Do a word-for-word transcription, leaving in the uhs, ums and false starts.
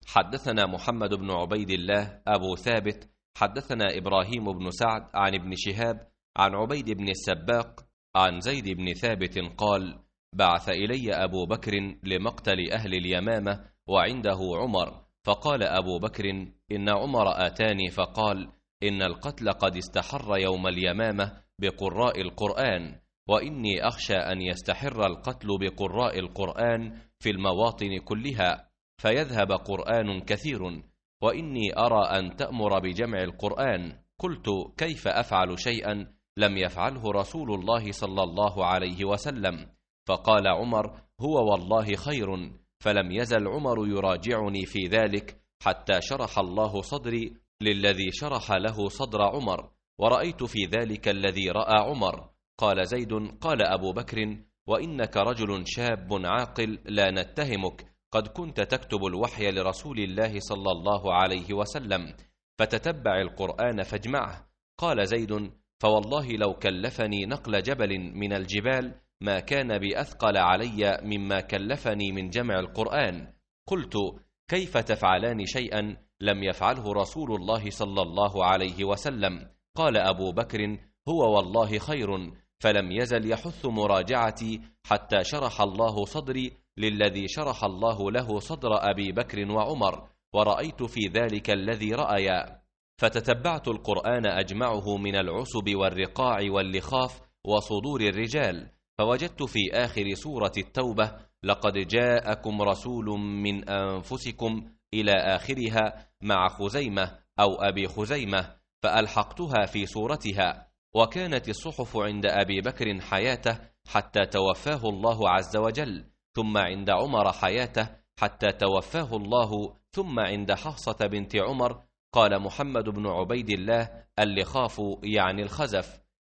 حدثنا محمد بن عبيد الله أبو ثابت حدثنا إبراهيم بن سعد عن ابن شهاب عن عبيد بن السباق عن زيد بن ثابت قال: بعث إلي أبو بكر لمقتل أهل اليمامة وعنده عمر، فقال أبو بكر: إن عمر آتاني فقال: إن القتل قد استحر يوم اليمامة بقراء القرآن، وإني أخشى أن يستحر القتل بقراء القرآن في المواطن كلها فيذهب قرآن كثير، وإني أرى أن تأمر بجمع القرآن. قلت: كيف أفعل شيئا لم يفعله رسول الله صلى الله عليه وسلم؟ فقال عمر: هو والله خير. فلم يزل عمر يراجعني في ذلك حتى شرح الله صدري للذي شرح له صدر عمر، ورأيت في ذلك الذي رأى عمر. قال زيد: قال أبو بكر: وإنك رجل شاب عاقل لا نتهمك، قد كنت تكتب الوحي لرسول الله صلى الله عليه وسلم، فتتبع القرآن فاجمعه. قال زيد: فوالله لو كلفني نقل جبل من الجبال ما كان بأثقل علي مما كلفني من جمع القرآن. قلت: كيف تفعلان شيئا لم يفعله رسول الله صلى الله عليه وسلم؟ قال أبو بكر: هو والله خير. فلم يزل يحث مراجعتي حتى شرح الله صدري للذي شرح الله له صدر أبي بكر وعمر، ورأيت في ذلك الذي رأيا. فتتبعت القرآن أجمعه من العسب والرقاع واللخاف وصدور الرجال، فوجدت في آخر سورة التوبة: لقد جاءكم رسول من أنفسكم إلى آخرها مع خزيمة أو أبي خزيمة، فألحقتها في سورتها. وكانت الصحف عند أبي بكر حياته حتى توفاه الله عز وجل، ثم عند عمر حياته حتى توفاه الله، ثم عند حفصة بنت عمر. قال محمد بن عبيد الله: اللخاف يعني الخزف.